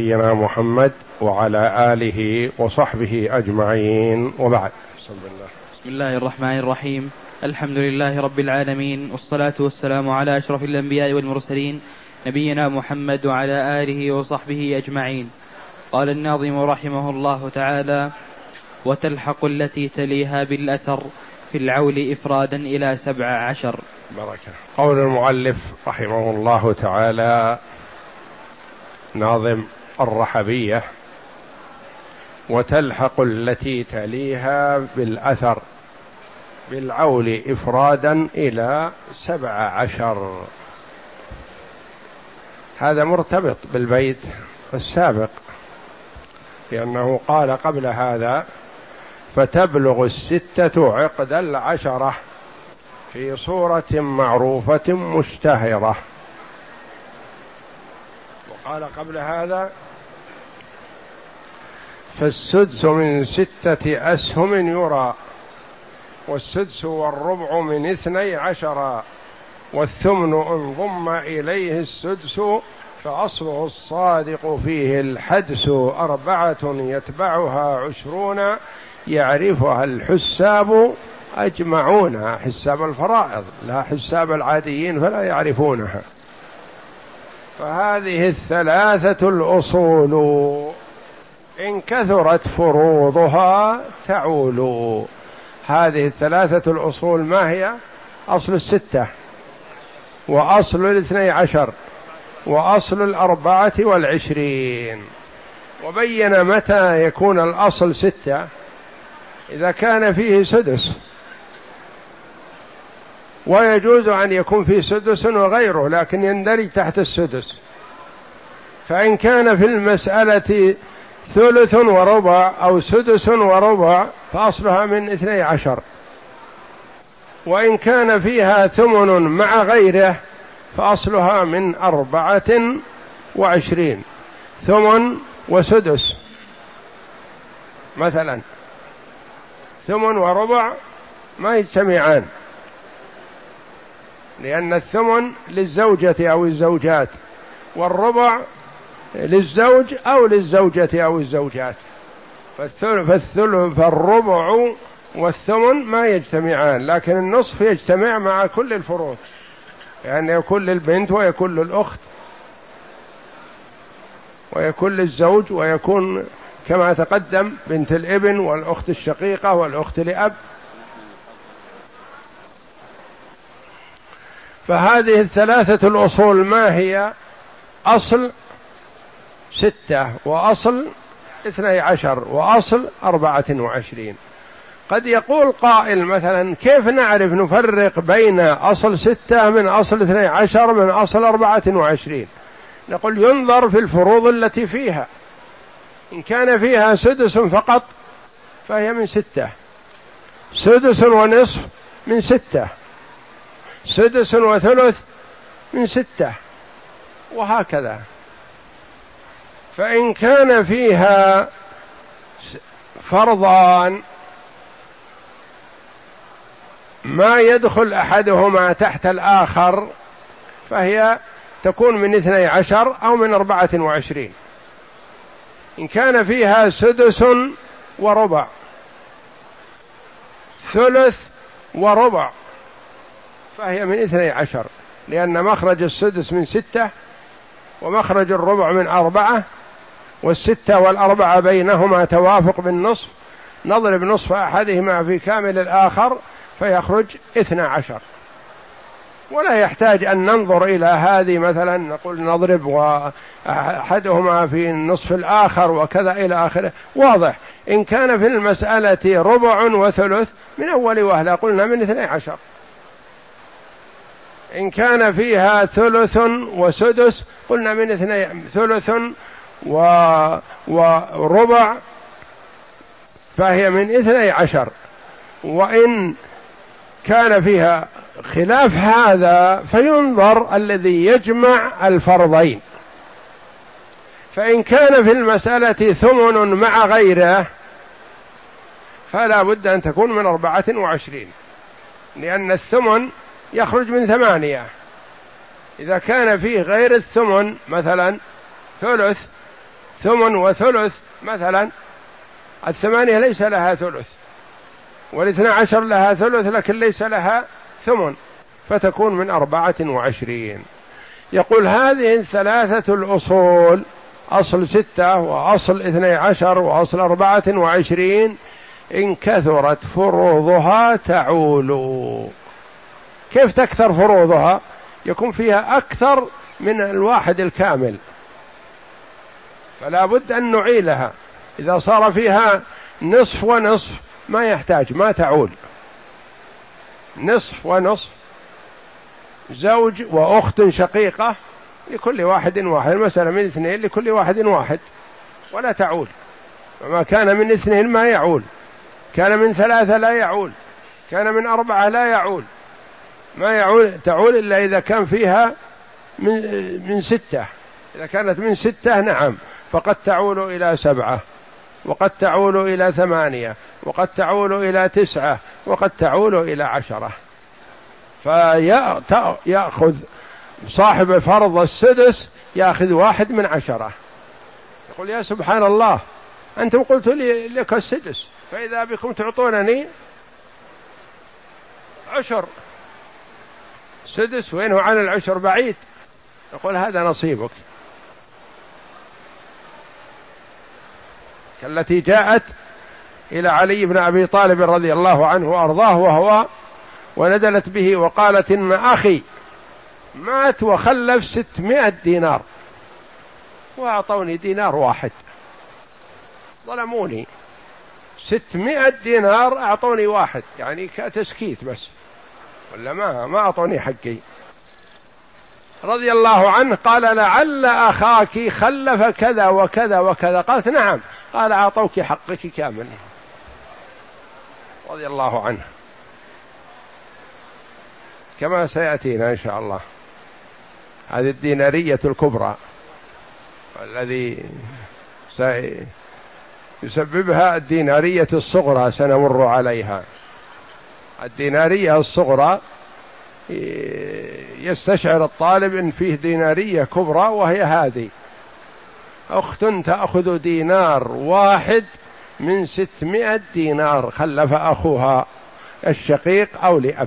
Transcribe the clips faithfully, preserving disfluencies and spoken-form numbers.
نبينا محمد وعلى آله وصحبه أجمعين، وبعد. بسم الله. بسم الله الرحمن الرحيم. الحمد لله رب العالمين، والصلاة والسلام على أشرف الأنبياء والمرسلين نبينا محمد وعلى آله وصحبه أجمعين. قال الناظم رحمه الله تعالى: وتلحق التي تليها بالأثر في العول إفرادا إلى سبع عشر. بركة. قول المؤلف رحمه الله تعالى ناظم الرحبية: وتلحق التي تليها بالأثر بالعول إفرادا إلى سبع عشر. هذا مرتبط بالبيت السابق، لأنه قال قبل هذا: فتبلغ الستة عقد العشرة في صورة معروفة مشتهرة. وقال قبل هذا: فالسدس من ستة أسهم يرى، والسدس والربع من اثني عشر، والثمن إن ضم إليه السدس، فأصله الصادق فيه الحدس، أربعة يتبعها عشرون، يعرفها الحساب أجمعون. حساب الفرائض، لا حساب العاديين فلا يعرفونها. فهذه الثلاثة الأصول إن كثرت فروضها تعول. هذه الثلاثة الأصول ما هي؟ أصل الستة، وأصل الاثني عشر، وأصل الأربعة والعشرين. وبين متى يكون الأصل ستة: إذا كان فيه سدس، ويجوز أن يكون فيه سدس وغيره لكن يندرج تحت السدس. فإن كان في المسألة ثلث وربع أو سدس وربع فأصلها من اثني عشر. وإن كان فيها ثمن مع غيره فأصلها من أربعة وعشرين. ثمن وسدس مثلا، ثمن وربع ما يجتمعان، لأن الثمن للزوجة أو الزوجات، والربع للزوج أو للزوجة أو الزوجات. فالثلث فالربع والثمن ما يجتمعان، لكن النصف يجتمع مع كل الفروض، يعني يكون للبنت ويكون للأخت ويكون للزوج، ويكون كما تقدم بنت الابن والأخت الشقيقة والأخت لأب. فهذه الثلاثة الأصول ما هي؟ أصل ستة، وأصل اثني عشر، وأصل أربعة وعشرين. قد يقول قائل مثلا: كيف نعرف نفرق بين أصل ستة من أصل اثني عشر من أصل أربعة وعشرين؟ نقول: ينظر في الفروض التي فيها. إن كان فيها سدس فقط فهي من ستة، سدس ونصف من ستة، سدس وثلث من ستة، وهكذا. فإن كان فيها فرضان ما يدخل أحدهما تحت الآخر فهي تكون من اثني عشر أو من أربعة وعشرين. إن كان فيها سدس وربع، ثلث وربع، فهي من اثني عشر، لأن مخرج السدس من ستة ومخرج الربع من أربعة، والستة والأربعة بينهما توافق بالنصف، نضرب نصف أحدهما في كامل الآخر فيخرج اثنى عشر. ولا يحتاج أن ننظر إلى هذه مثلا نقول نضرب وأحدهما في النصف الآخر وكذا إلى آخره. واضح. إن كان في المسألة ربع وثلث من أول وهلة قلنا من اثني عشر. إن كان فيها ثلث وسدس قلنا من اثني ثلث و... وربع فهي من اثني عشر. وإن كان فيها خلاف هذا فينظر الذي يجمع الفرضين. فإن كان في المسألة ثمن مع غيره فلا بد أن تكون من أربعة وعشرين، لأن الثمن يخرج من ثمانية. إذا كان فيه غير الثمن مثلا ثلث ثمن وثلث مثلا، الثمانية ليس لها ثلث، والاثنى عشر لها ثلث لكن ليس لها ثمن، فتكون من أربعة وعشرين. يقول هذه الثلاثة الأصول، أصل ستة وأصل اثني عشر وأصل أربعة وعشرين، إن كثرت فروضها تعول. كيف تكثر فروضها؟ يكون فيها أكثر من الواحد الكامل، فلا بد أن نعيلها. إذا صار فيها نصف ونصف ما يحتاج، ما تعول. نصف ونصف، زوج وأخت شقيقة لكل واحد واحد، مثلا من اثنين لكل واحد واحد، ولا تعول. وما كان من اثنين ما يعول، كان من ثلاثة لا يعول، كان من أربعة لا يعول، ما يعول تعول إلا إذا كان فيها من, من ستة. إذا كانت من ستة نعم، فقد تعول إلى سبعة، وقد تعول إلى ثمانية، وقد تعول إلى تسعة، وقد تعول إلى عشرة. فيأخذ صاحب فرض السدس يأخذ واحد من عشرة. يقول يا سبحان الله، أنتم قلتوا لي لك السدس، فإذا بكم تعطونني عشر. سدس وينه عن العشر بعيد. يقول هذا نصيبك، كالتي جاءت إلى علي بن أبي طالب رضي الله عنه وأرضاه وهو وندلت به وقالت إن أخي مات وخلف ستمائة دينار وأعطوني دينار واحد، ظلموني. ستمائة دينار أعطوني واحد، يعني كتسكيت بس، ولا ما ما أعطوني حقي. رضي الله عنه قال لعل أخاك خلف كذا وكذا وكذا. قالت نعم. قال أعطوك حقك كامل، رضي الله عنه، كما سيأتينا إن شاء الله. هذه الدينارية الكبرى الذي سيسببها الدينارية الصغرى سنمر عليها. الدينارية الصغرى يستشعر الطالب إن فيه دينارية كبرى، وهي هذه: أخت تأخذ دينار واحد من ستمائة دينار خلف أخوها الشقيق أو لأب.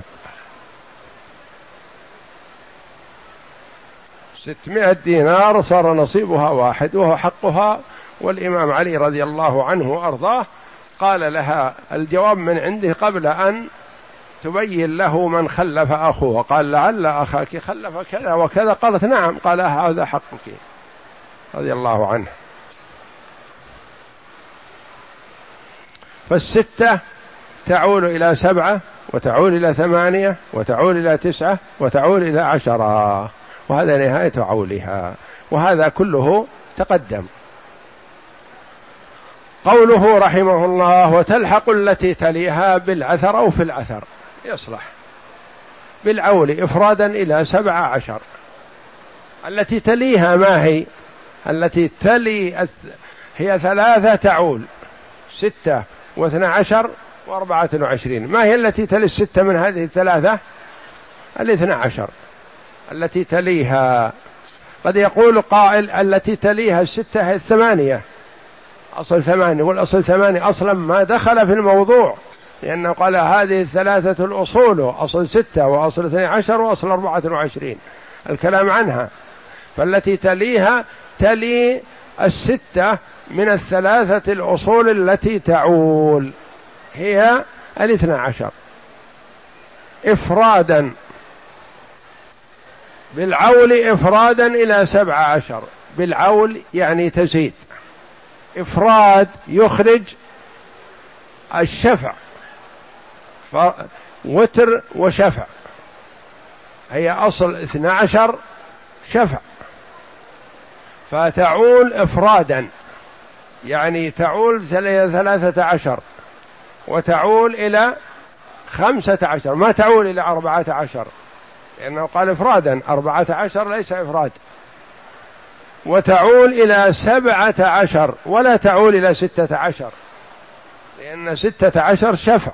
ستمائة دينار صار نصيبها واحد، وهو حقها. والإمام علي رضي الله عنه وأرضاه قال لها الجواب من عنده قبل أن تبين له من خلف أخوه. قال لعل أخاك خلف كذا وكذا. قالت نعم. قال هذا حقك، رضي الله عنه. فالستة تعول إلى سبعة، وتعول إلى ثمانية، وتعول إلى تسعة، وتعول إلى عشرة، وهذا نهاية عولها. وهذا كله تقدم. قوله رحمه الله: وتلحق التي تليها بالعثر أو في العثر، يصلح بالعول إفرادا إلى سبع عشر. التي تليها ما هي؟ التي تلي هي ثلاثة تعول: ستة واثنى عشر وأربعة وعشرين. ما هي التي تلي الستة من هذه الثلاثة؟ الاثنى عشر التي تليها. قد يقول قائل التي تليها الستة هي الثمانية، أصل ثمانية، والأصل ثمانية أصلا ما دخل في الموضوع، لأنه قال هذه الثلاثة الأصول: أصل ستة وأصل اثني عشر وأصل أربعة وعشرين، الكلام عنها. فالتي تليها تلي الستة من الثلاثة الأصول التي تعول، هي الاثنى عشر إفرادا بالعول، إفرادا إلى سبع عشر. بالعول يعني تزيد، إفراد يخرج الشفع، وتر وشفع، هي أصل اثنى عشر شفع، فتعول إفرادا يعني تعول ثلاثة عشر، وتعول إلى خمسة عشر، ما تعول إلى أربعة عشر، لأنه قال إفرادا، أربعة عشر ليس إفراد. وتعول إلى سبعة عشر، ولا تعول إلى ستة عشر، لأن ستة عشر شفع،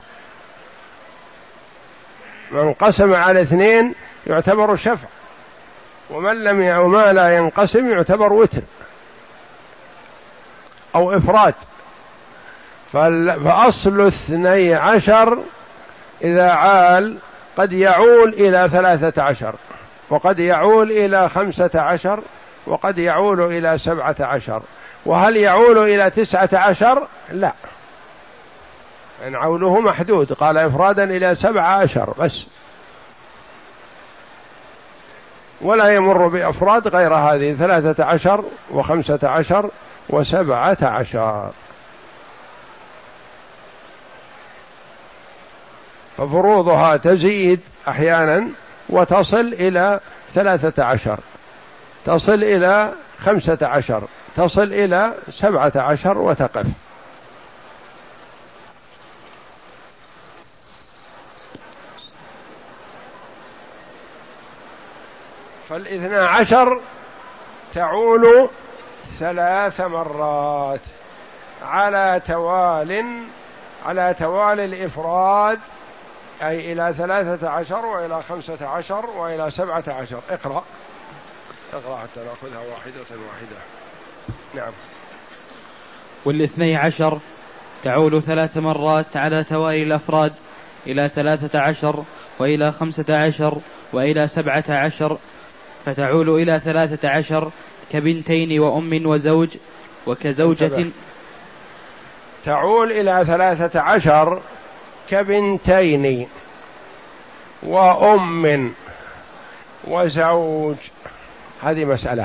من قسم على اثنين يعتبر شفع، ومن لم وما لا ينقسم يعتبر وتر. أو إفراد. فأصل اثني عشر إذا عال قد يعول إلى ثلاثة عشر، وقد يعول إلى خمسة عشر، وقد يعول إلى سبعة عشر. وهل يعول إلى تسعة عشر؟ لا، إن عوله محدود، قال إفرادا إلى سبعة عشر بس، ولا يمر بأفراد غير هذه ثلاثة عشر وخمسة عشر وسبعة عشر. ففروضها تزيد أحيانا وتصل إلى ثلاثة عشر، تصل إلى خمسة عشر، تصل إلى سبعة عشر وتقف. فالاثنى عشر تعول ثلاث مرات على توال، على توالي الإفراد، أي إلى ثلاثة عشر وإلى خمسة عشر وإلى سبعة عشر. اقرأ اقرأ حتى نأخذها واحدة واحدة. نعم. والاثني عشر تعول ثلاث مرات على توالي الأفراد إلى ثلاثة عشر وإلى خمسة عشر وإلى سبعة عشر، فتعول إلى ثلاثة عشر كبنتين وأم وزوج وكزوجة. تعول إلى ثلاثة عشر كبنتين وأم وزوج. هذه مسألة.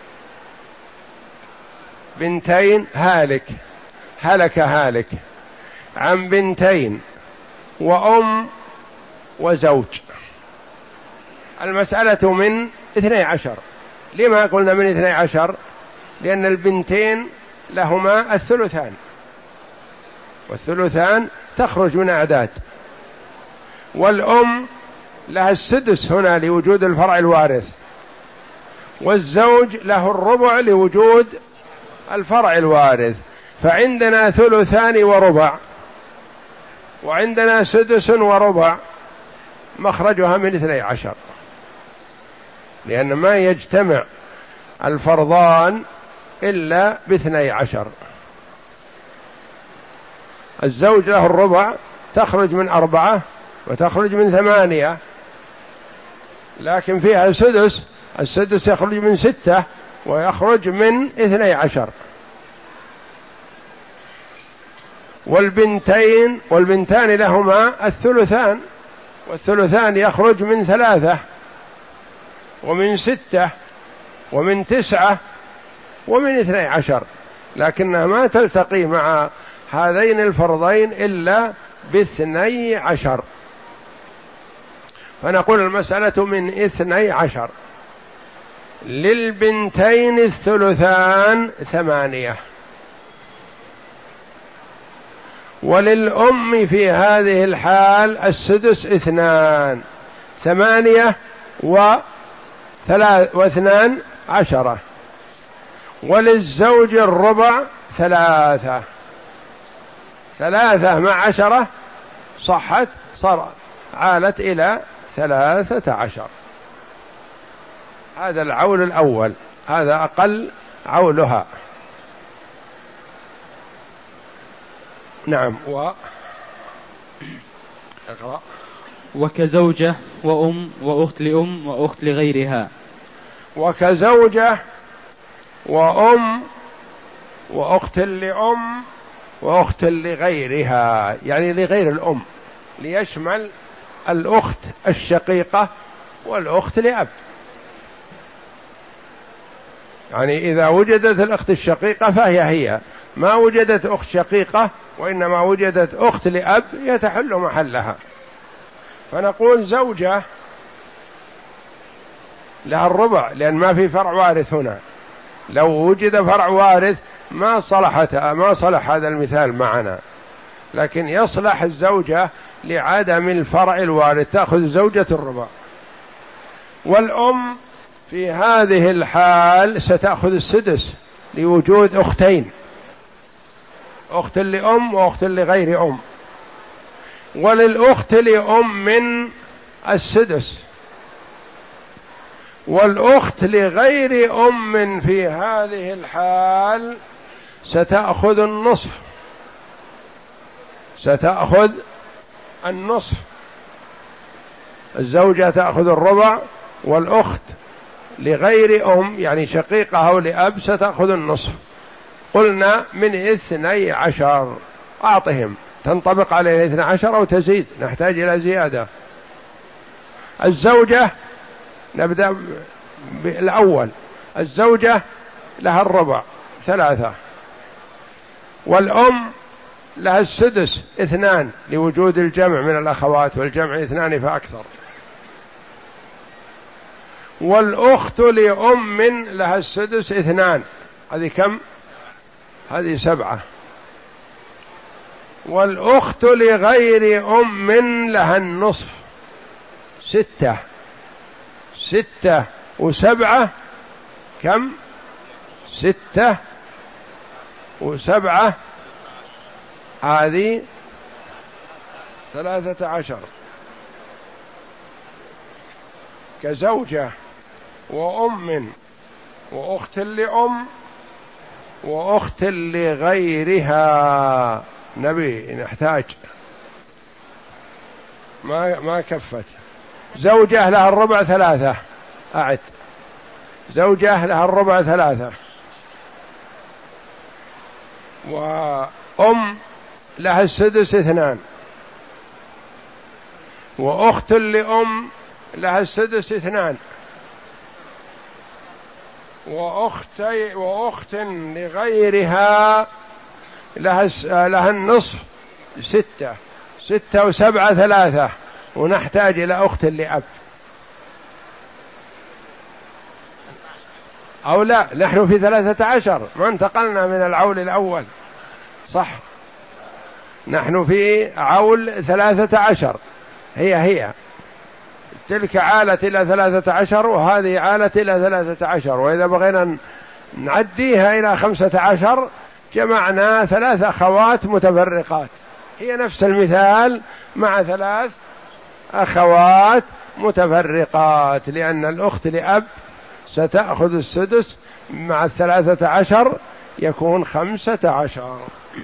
بنتين هالك، هلك هالك عن بنتين وأم وزوج. المسألة من اثني عشر. لما قلنا من اثني عشر؟ لأن البنتين لهما الثلثان، والثلثان تخرج من أعداد، والأم لها السدس هنا لوجود الفرع الوارث، والزوج له الربع لوجود الفرع الوارث. فعندنا ثلثان وربع، وعندنا سدس وربع، مخرجها من اثني عشر، لأن ما يجتمع الفرضان إلا باثني عشر. الزوج له الربع، تخرج من أربعة وتخرج من ثمانية، لكن فيها سدس، السدس يخرج من ستة ويخرج من اثني عشر. والبنتين والبنتان لهما الثلثان، والثلثان يخرج من ثلاثة ومن ستة ومن تسعة ومن اثني عشر، لكنها ما تلتقي مع هذين الفرضين إلا باثني عشر. فنقول المسألة من اثني عشر. للبنتين الثلثان ثمانية، وللأم في هذه الحال السدس اثنان، ثمانية وثلاث واثنان عشرة. وللزوج الربع ثلاثة، ثلاثة مع عشرة صحت، صار عالت إلى ثلاثة عشر. هذا العول الأول، هذا أقل عولها. نعم. و اقرأ. وكزوجة وأم وأخت لأم وأخت لغيرها. وكزوجة وأم وأخت لأم وأخت لغيرها، يعني لغير الأم، ليشمل الأخت الشقيقة والأخت لأب. يعني إذا وجدت الأخت الشقيقة فهي هي، ما وجدت أخت شقيقة وإنما وجدت أخت لأب يتحل محلها. فنقول زوجة لها الربع، لأن ما في فرع وارث هنا. لو وجد فرع وارث ما صلحت ما صلح هذا المثال معنا، لكن يصلح الزوجة لعدم الفرع الوارث، تأخذ زوجة الربع. والأم في هذه الحال ستأخذ السدس لوجود أختين، أخت لأم وأخت لغير أم. وللأخت لأم من السدس، والأخت لغير أم في هذه الحال ستأخذ النصف، ستأخذ النصف. الزوجة تأخذ الربع، والأخت لغير أم يعني شقيقة أو لأب ستأخذ النصف. قلنا من اثني عشر، أعطهم، تنطبق عليه الاثنى عشر أو تزيد، نحتاج إلى زيادة. الزوجة نبدأ بالأول، الزوجة لها الربع ثلاثة، والأم لها السدس اثنان لوجود الجمع من الأخوات، والجمع اثنان فأكثر. والأخت لأم لها السدس اثنان، هذه كم؟ هذه سبعة. والأخت لغير أم لها النصف، ستة. ستة وسبعة كم؟ ستة وسبعة هذه ثلاثة عشر. كزوجة وأم وأخت لأم وأخت لغيرها. نبي نحتاج، ما ما كفت. زوجة لها الربع ثلاثة، أعد، زوجة لها الربع ثلاثة، وأم لها السدس اثنان، وأخت لأم لها السدس اثنان، وأختي وأخت لغيرها لها لها النصف، ستة. ستة وسبعة ثلاثة، ونحتاج إلى أخت لأب. أو لا، نحن في ثلاثة عشر، ما انتقلنا من العول الأول، صح؟ نحن في عول ثلاثة عشر، هي هي تلك عالت إلى ثلاثة عشر وهذه عالت إلى ثلاثة عشر. وإذا بغينا نعديها إلى خمسة عشر جمعنا ثلاث أخوات متفرقات، هي نفس المثال مع ثلاث أخوات متفرقات، لأن الأخت لأب ستأخذ السدس مع الثلاثة عشر يكون خمسة عشر.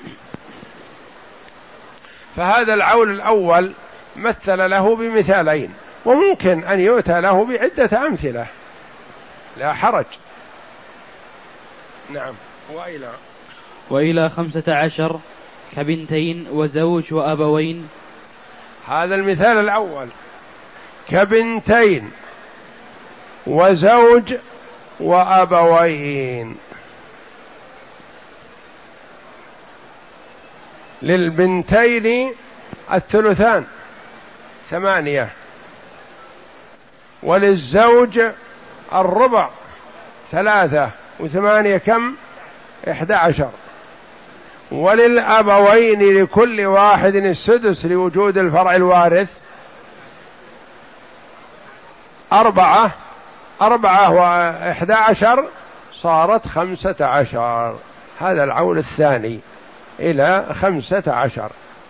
فهذا العول الأول مثل له بمثالين، وممكن أن يؤتى له بعدة أمثلة، لا حرج. نعم. وإلى وإلى خمسة عشر كبنتين وزوج وأبوين. هذا المثال الأول، كبنتين وزوج وأبوين. للبنتين الثلثان ثمانية، وللزوج الربع ثلاثة، وثمانية كم؟ إحدى عشر. وللأبوين لكل واحد السدس لوجود الفرع الوارث أربعة. أربعة وإحدى عشر صارت خمسة عشر. هذا العول الثاني إلى خمسة عشر.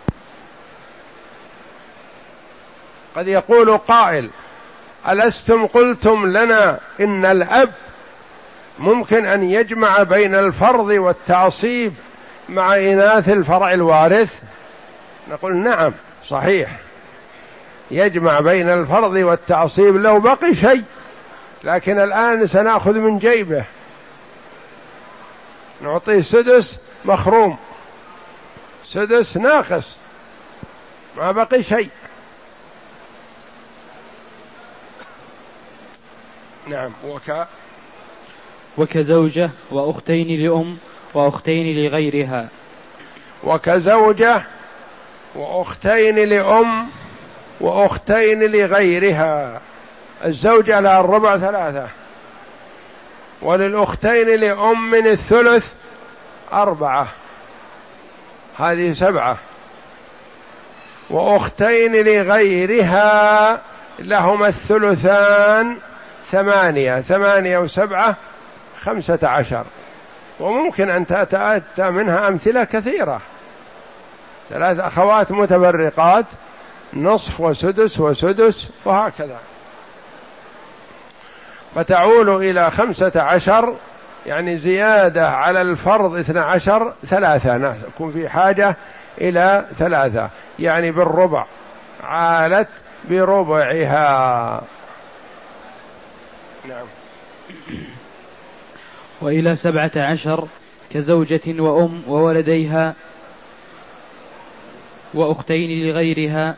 قد يقول قائل: ألستم قلتم لنا إن الأب ممكن أن يجمع بين الفرض والتعصيب مع إناث الفرع الوارث؟ نقول نعم صحيح، يجمع بين الفرض والتعصيب لو بقي شيء، لكن الآن سنأخذ من جيبه، نعطيه سدس مخروم، سدس ناقص، ما بقي شيء. نعم. وك وكزوجة وأختين لأم وأختين لغيرها. وكزوجة وأختين لأم وأختين لغيرها. الزوجة لها الربع ثلاثة، وللأختين لأم من الثلث أربعة، هذه سبعة. وأختين لغيرها لهما الثلثان ثمانية. ثمانية وسبعة خمسة عشر. وممكن أن تأتى منها أمثلة كثيرة، ثلاث أخوات متفرقات، نصف وسدس وسدس وهكذا، فتعول إلى خمسة عشر يعني زيادة على الفرض اثنى عشر ثلاثة، ناس يكون في حاجة إلى ثلاثة، يعني بالربع، عالت بربعها. نعم. وإلى سبعة عشر كزوجة وأم وولديها وأختين لغيرها.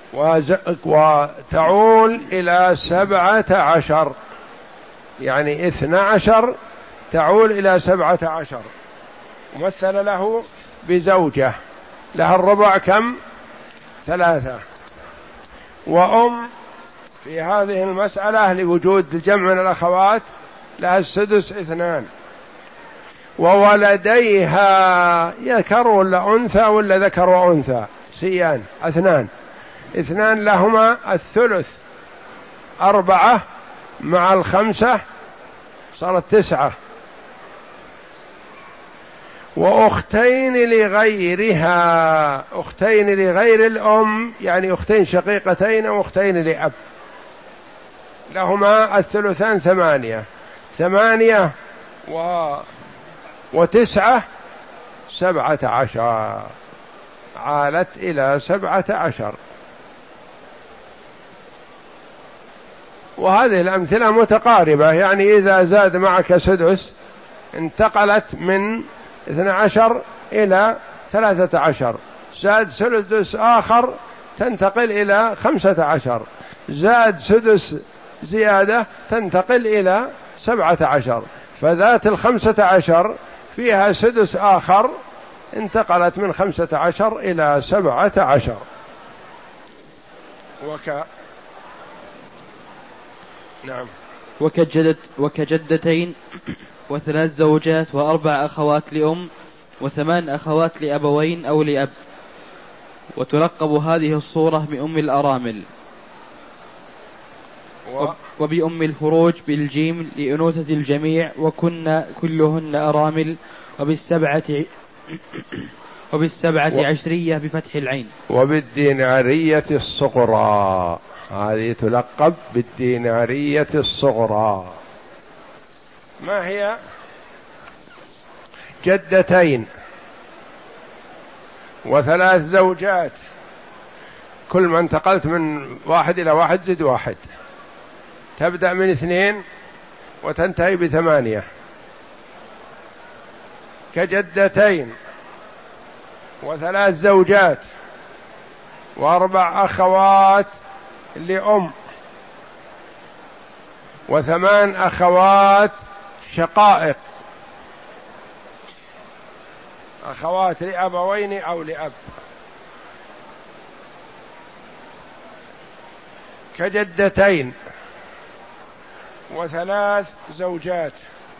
وتعول إلى سبعة عشر، يعني اثنى عشر تعول إلى سبعة عشر. مثل له بزوجة لها الربع كم؟ ثلاثة. وأم في هذه المسألة لوجود الجمع من الأخوات لها السدس اثنان. وولديها ذكر ولا أنثى ولا ذكر وأنثى؟ سيان اثنان، اثنان لهما الثلث، أربعة مع الخمسة صارت تسعة. وأختين لغيرها، أختين لغير الأم يعني أختين شقيقتين أو أختين لأب، لهما الثلثان ثمانية، ثمانية و... وتسعة سبعة عشر، عالت إلى سبعة عشر. وهذه الأمثلة متقاربة، يعني إذا زاد معك سدس انتقلت من اثنى عشر إلى ثلاثة عشر، زاد سدس آخر تنتقل إلى خمسة عشر، زاد سدس زيادة تنتقل إلى سبعة عشر، فذات الخمسة عشر فيها سدس آخر انتقلت من خمسة عشر إلى سبعة عشر. وك نعم. وكجدت وكجدتين وثلاث زوجات وأربع أخوات لأم وثمان أخوات لأبوين أو لأب. وتلقب هذه الصورة بأم الأرامل و... وبأم الفروج بالجيم لأنوثة الجميع، وكن كلهن أرامل، وبالسبعة وبالسبعة و... عشرية بفتح العين. وبالدينارية الصغرى، هذه تلقب بالدينارية الصغرى. ما هي؟ جدتين وثلاث زوجات، كل ما انتقلت من واحد إلى واحد زد واحد، تبدأ من اثنين وتنتهي بثمانية. كجدتين وثلاث زوجات وأربع أخوات لأم وثمان أخوات شقائق، أخوات لأبوين أو لأب. كجدتين وثلاث زوجات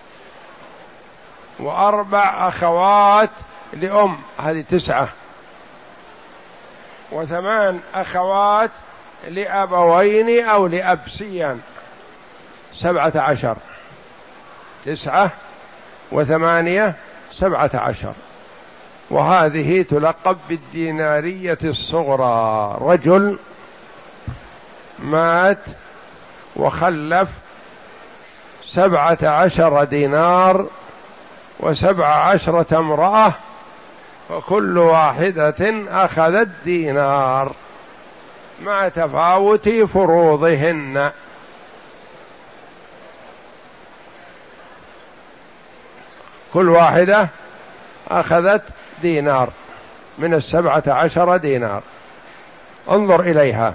وأربع أخوات لأم، هذه تسعة، وثمان أخوات لأبوين أو لأب سيان، سبعة عشر. تسعة وثمانية سبعة عشر. وهذه تلقب بالدينارية الصغرى. رجل مات وخلف سبعة عشر دينار وسبع عشرة امرأة، وكل واحدة أخذت دينار مع تفاوت فروضهن. كل واحدة أخذت دينار من السبعة عشر دينار. انظر إليها.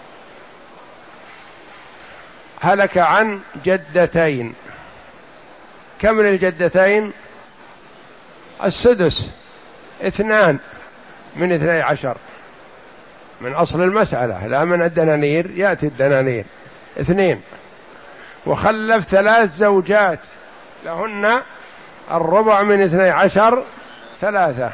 هلك عن جدتين، كم للجدتين؟ السدس، اثنان من اثني عشر من أصل المسألة، لا من الدنانير، يأتي الدنانير اثنين. وخلف ثلاث زوجات لهن الربع من اثني عشر ثلاثة.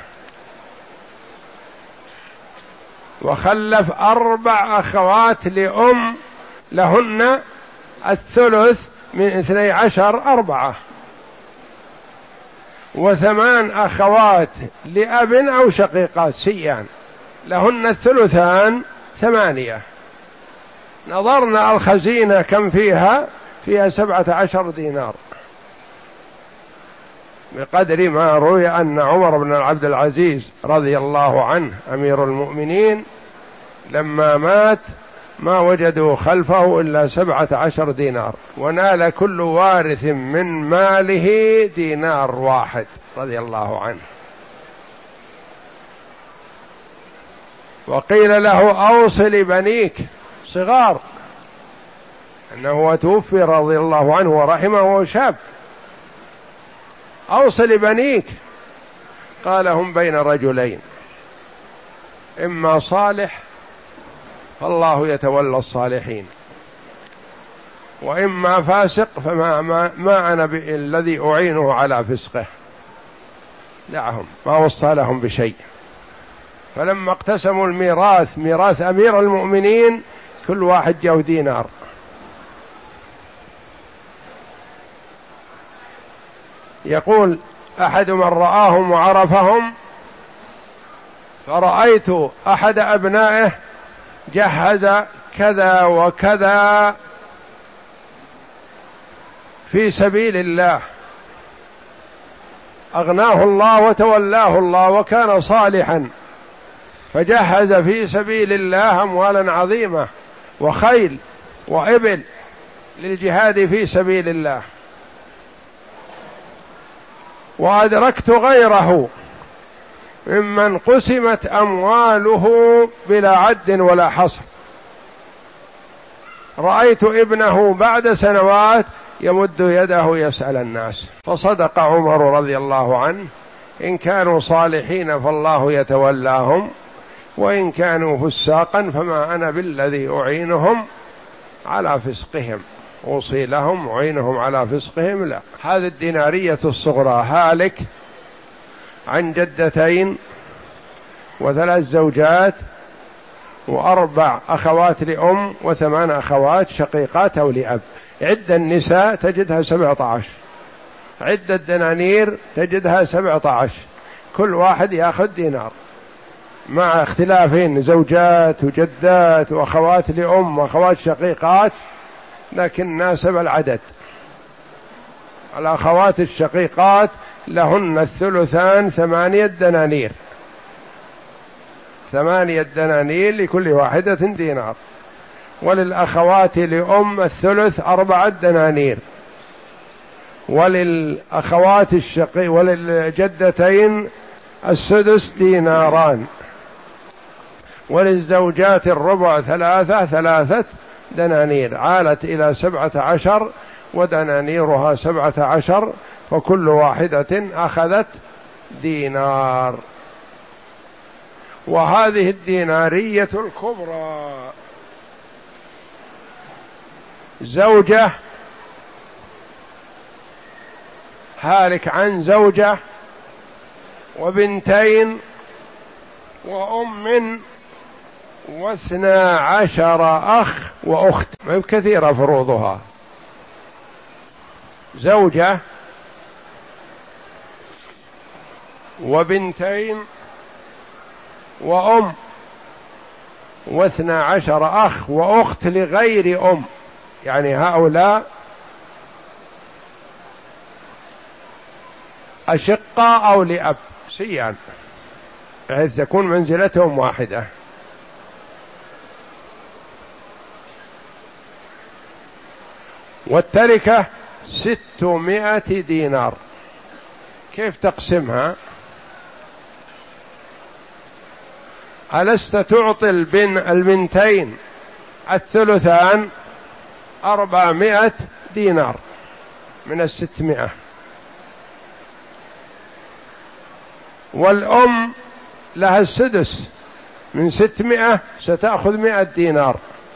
وخلف أربع أخوات لأم لهن الثلث من اثني عشر أربعة. وثمان أخوات لأب أو شقيقات سيان لهن الثلثان ثمانية. نظرنا الخزينة كم فيها؟ فيها سبعة عشر دينار. بقدر ما روي أن عمر بن عبد العزيز رضي الله عنه أمير المؤمنين لما مات ما وجدوا خلفه إلا سبعة عشر دينار، ونال كل وارث من ماله دينار واحد رضي الله عنه. وقيل له أوصل بنيك صغار، أنه توفي رضي الله عنه ورحمه وهو شاب، أوصل بنيك. قال هم بين رجلين، إما صالح فالله يتولى الصالحين، وإما فاسق فما ما, ما أنا الذي أعينه على فسقه، دعهم، ما وصى لهم بشيء. فلما اقتسموا الميراث، ميراث أمير المؤمنين، كل واحد جاء دينار. يقول أحد من رآهم وعرفهم: فرأيت أحد أبنائه جهز كذا وكذا في سبيل الله، أغناه الله وتولاه الله وكان صالحا، فجهز في سبيل الله أموالا عظيمة وخيل وإبل للجهاد في سبيل الله. وأدركت غيره ممن قسمت أمواله بلا عد ولا حصر، رأيت ابنه بعد سنوات يمد يده يسأل الناس. فصدق عمر رضي الله عنه: إن كانوا صالحين فالله يتولاهم، وإن كانوا فساقا فما أنا بالذي أعينهم على فسقهم، أوصي لهم أعينهم على فسقهم لا. هذه الدينارية الصغرى هالك عن جدتين وثلاث زوجات وأربع أخوات لأم وثمان أخوات شقيقات أو لأب. عدة النساء تجدها سبعة عشر، عدة الدنانير تجدها سبعة عشر، كل واحد يأخذ دينار، مع اختلافين زوجات وجدات وأخوات لأم وأخوات شقيقات، لكن ناسب العدد. الأخوات الشقيقات لهن الثلثان ثمانية دنانير، ثمانية دنانير لكل واحدة دينار. وللأخوات لأم الثلث أربعة دنانير، وللأخوات الشقي وللجدتين السدس ديناران، وللزوجات الربع ثلاثة ثلاثة دنانير، عالت إلى سبعة عشر ودنانيرها سبعة عشر، فكل واحدة أخذت دينار. وهذه الدينارية الكبرى زوجة هالك عن زوجة وبنتين وأم واثنا عشر أخ وأخت، ما هي كثيرة فروضها. زوجة وبنتين وأم واثنا عشر أخ وأخت لغير أم، يعني هؤلاء أشقاء أو لأب سيان، بحيث تكون منزلتهم واحدة. والتركة ستمائة دينار. كيف تقسمها؟ ألست تعطي البن البنتين الثلثان أربعمائة دينار من الستمائة، والأم لها السدس من ستمائة، ستأخذ مائة دينار،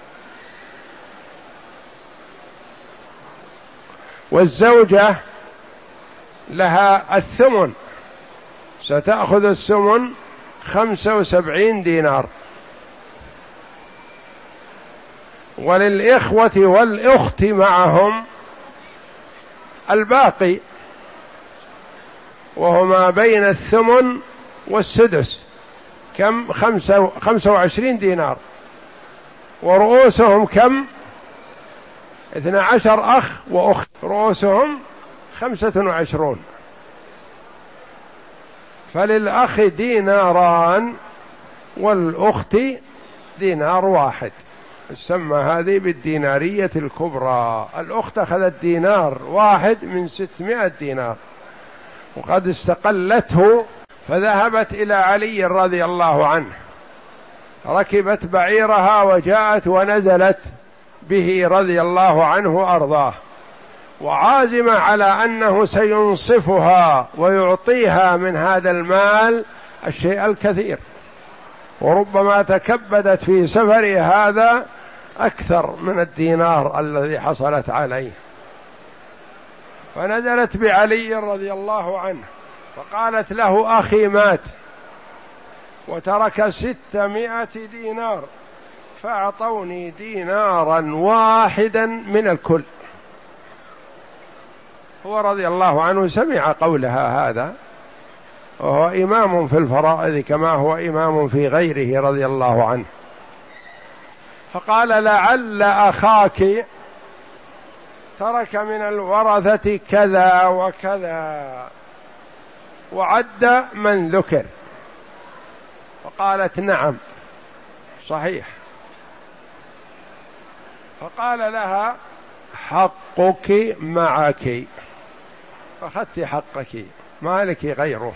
والزوجة لها الثمن، ستأخذ الثمن خمسة وسبعين دينار، وللإخوة والأخت معهم الباقي، وهما بين الثمن والسدس، كم؟ خمسة, خمسة وعشرين دينار. ورؤوسهم كم؟ اثنى عشر أخ وأخت، رؤوسهم خمسة وعشرون. فللأخ ديناران والأخت دينار واحد، تسمى هذه بالدينارية الكبرى. الأخت أخذت دينار واحد من ستمائة دينار وقد استقلته، فذهبت إلى علي رضي الله عنه، ركبت بعيرها وجاءت ونزلت به رضي الله عنه أرضاه، وعازمة على أنه سينصفها ويعطيها من هذا المال الشيء الكثير، وربما تكبدت في سفر هذا أكثر من الدينار الذي حصلت عليه. فنزلت بعلي رضي الله عنه فقالت له: أخي مات وترك ستمائة دينار، فأعطوني دينارا واحدا من الكل. هو رضي الله عنه سمع قولها هذا، وهو إمام في الفرائض كما هو إمام في غيره رضي الله عنه، فقال: لعل أخاك ترك من الورثة كذا وكذا، وعد من ذكر. فقالت: نعم صحيح. فقال لها: حقك معك، فأخذت حقك، ما لك غيره،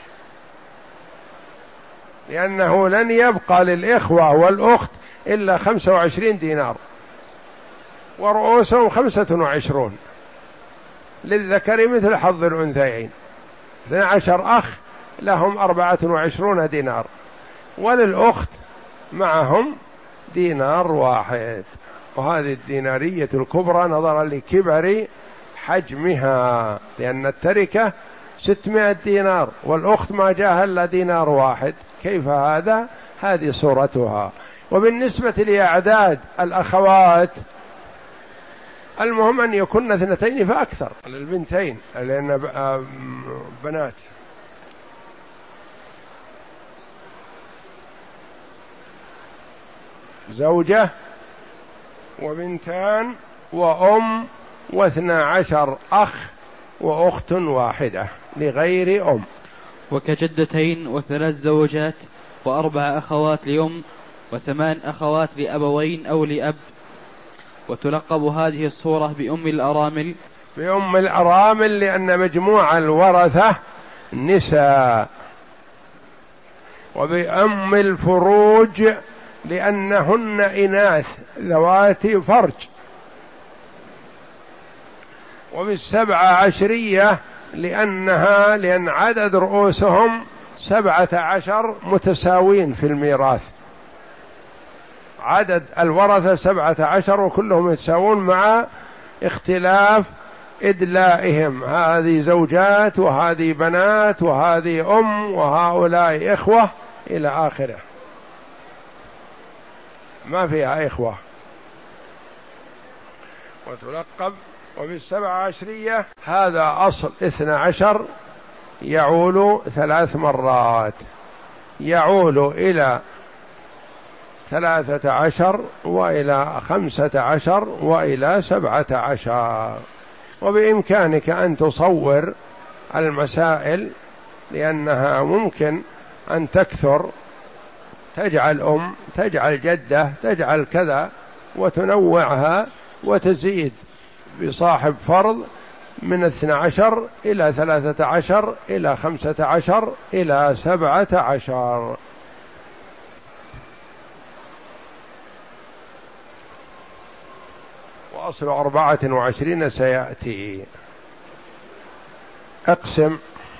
لأنه لن يبقى للإخوة والأخت إلا خمسة وعشرين دينار، ورؤوسهم خمسة وعشرون، للذكر مثل حظ الأنثيين، اثنى عشر أخ لهم أربعة وعشرون دينار، وللأخت معهم دينار واحد. وهذه الدينارية الكبرى نظرا لكبر حجمها، لأن التركة ستمائة دينار والأخت ما جاءها إلا دينار واحد، كيف هذا؟ هذه صورتها. وبالنسبة لأعداد الأخوات المهم أن يكون اثنتين فأكثر للبنتين، لأن بنات. زوجة وبنتان وأم واثنى عشر أخ وأخت واحدة لغير أم، وكجدتين وثلاث زوجات وأربع أخوات لأم وثمان أخوات لأبوين أو لأب. وتلقب هذه الصورة بأم الأرامل، بأم الأرامل لأن مجموع الورثة نساء، وبأم الفروج لأنهن إناث ذواتي فرج، وبالسبعة عشرية لأنها لأن عدد رؤوسهم سبعة عشر متساوين في الميراث، عدد الورثة سبعة عشر وكلهم يتساوون مع اختلاف إدلائهم، هذه زوجات وهذه بنات وهذه أم وهؤلاء إخوة إلى آخره، ما فيها إخوة. وتلقب وبالسبع عشرية هذا أصل اثنى عشر يعول ثلاث مرات، يعول إلى ثلاثة عشر وإلى خمسة عشر وإلى سبعة عشر. وبإمكانك أن تصور المسائل لأنها ممكن أن تكثر، تجعل أم، تجعل جدة، تجعل كذا، وتنوعها وتزيد بصاحب فرض من اثنى عشر إلى ثلاثة عشر إلى خمسة عشر إلى سبعة عشر. وأصل أربعة وعشرين سيأتي. اقسم.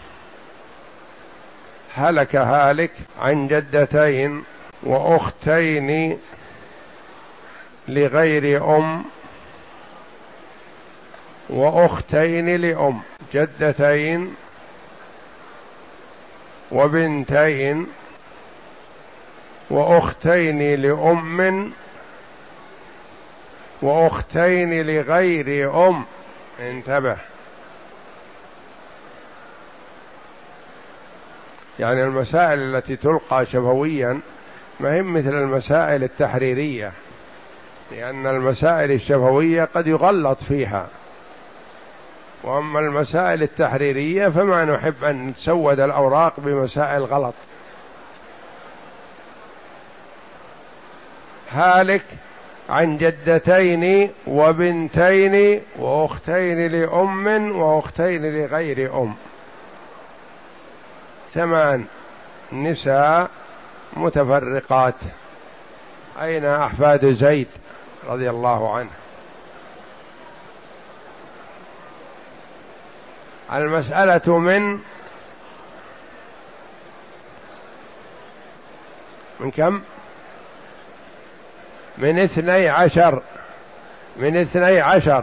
هلك هالك عن جدتين وأختين لغير أم وأختين لأم، جدتين وبنتين وأختين لأم وأختين لغير أم. انتبه، يعني المسائل التي تلقى شفويا ما هي مثل المسائل التحريرية، لأن المسائل الشفوية قد يغلط فيها، وأما المسائل التحريرية فما نحب أن تسود الأوراق بمسائل غلط. هالك عن جدتين وبنتين وأختين لأم وأختين لغير أم، ثمان نساء متفرقات. أين أحفاد زيد رضي الله عنه؟ المسألة من من كم؟ من اثني عشر. من اثني عشر.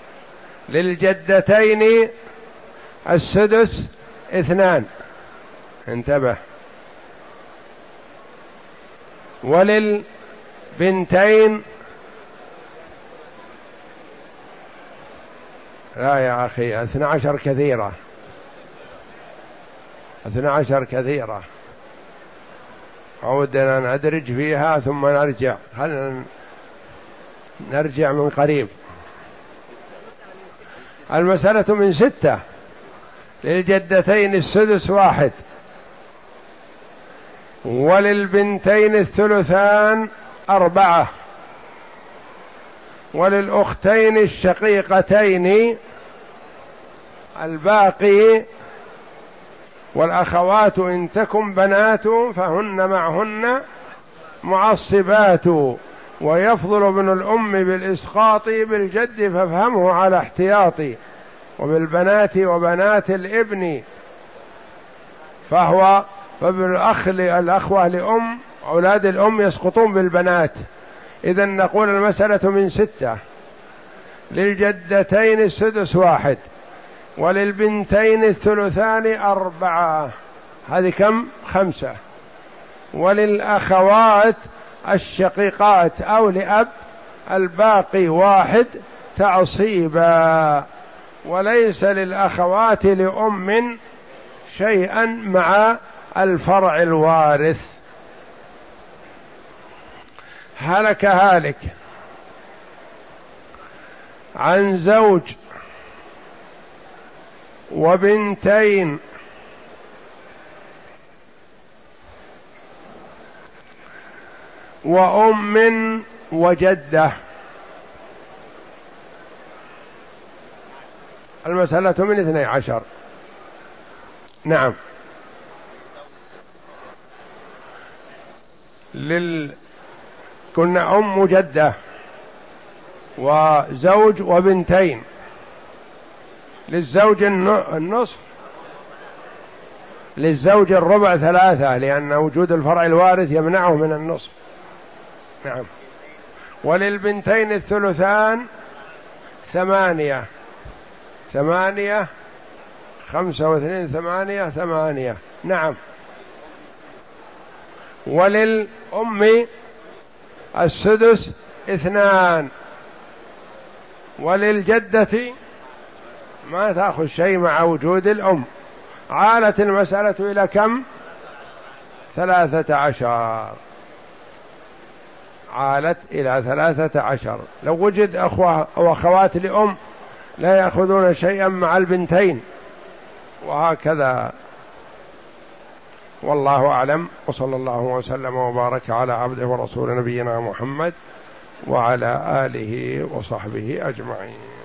للجدتين السدس اثنان، انتبه. وللبنتين لا يا أخي، اثنى عشر كثيرة، اثنى عشر كثيرة، عودنا ندرج فيها ثم نرجع، خلنا نرجع من قريب. المسألة من ستة. للجدتين السدس واحد، وللبنتين الثلثان أربعة، وللأختين الشقيقتين الباقي، والأخوات إن تكن بنات فهن معهن معصبات، ويفضل ابن الأم بالإسقاط بالجد فافهمه على احتياطي، وبالبنات وبنات الابن فهو فبالأخ الأخوة لأم أولاد الأم يسقطون بالبنات. إذن نقول المسألة من ستة. للجدتين السدس واحد، وللبنتين الثلثان أربعة، هذه كم؟ خمسة. وللأخوات الشقيقات أو لأب الباقي واحد تعصيبا، وليس للأخوات لأم شيئا مع الفرع الوارث. هلك هالك عن زوج وبنتين وأم وجدة. المسألة من اثني عشر. نعم. لل كنا أم جدة وزوج وبنتين. للزوج النصف، للزوج الربع ثلاثة، لأن وجود الفرع الوارث يمنعه من النصف. نعم. وللبنتين الثلثان ثمانية، ثمانية خمسة واثنين ثمانية، ثمانية. نعم. وللأم السدس اثنان، وللجدة ما تأخذ شيء مع وجود الأم. عالت المسألة إلى كم؟ ثلاثة عشر. عالت إلى ثلاثة عشر. لو وجد أخوة أو أخوات لأم لا يأخذون شيئا مع البنتين، وهكذا. والله أعلم، وصلى الله وسلم وبارك على عبده ورسول نبينا محمد وعلى آله وصحبه أجمعين.